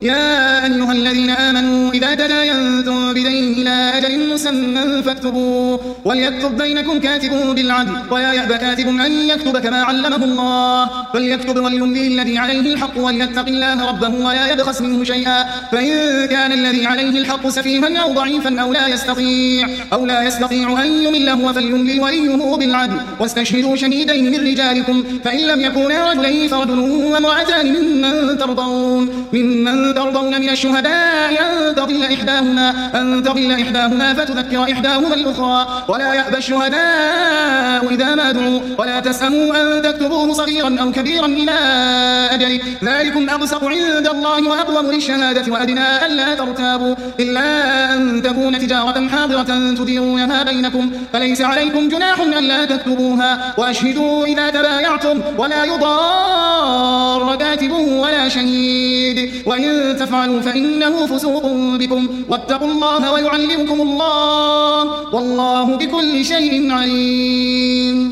يا أيها الذين آمنوا إذا تداينتم بدين إلى أجل مسمى فاكتبوه وليكتب بينكم كاتب بالعدل ولا يأبى كاتب أن يكتب كما علمه الله فليكتب وليملي الذي عليه الحق وليتق الله ربه ولا يبخس منه شيئا فإن كان الذي عليه الحق سفيها أو ضعيفا أو لا يستطيع أن يمل هو فليملي وليه بالعدل واستشهدوا شهيدين من رجالكم فإن لم يكونا رجلين فرجل وامرأتان ممن ترضون من الشهداء أن تضل إحداهما فتذكر إحداهما الأخرى ولا يأبى الشهداء إذا ما دعوا ولا تسأموا أن تكتبوه صغيرا أو كبيرا إلى أجله ذلكم أقسط عند الله وأقوم للشهادة وأدنى ألا ترتابوا إلا أن تكون تجارة حاضرة تديرونها بينكم فليس عليكم جناح ألا تكتبوها وأشهدوا إذا تبايعتم ولا يضار كاتب ولا شهيد وإن تفعلوا فإنه فسوق بكم واتقوا الله ويعلمكم الله والله بكل شيء عليم.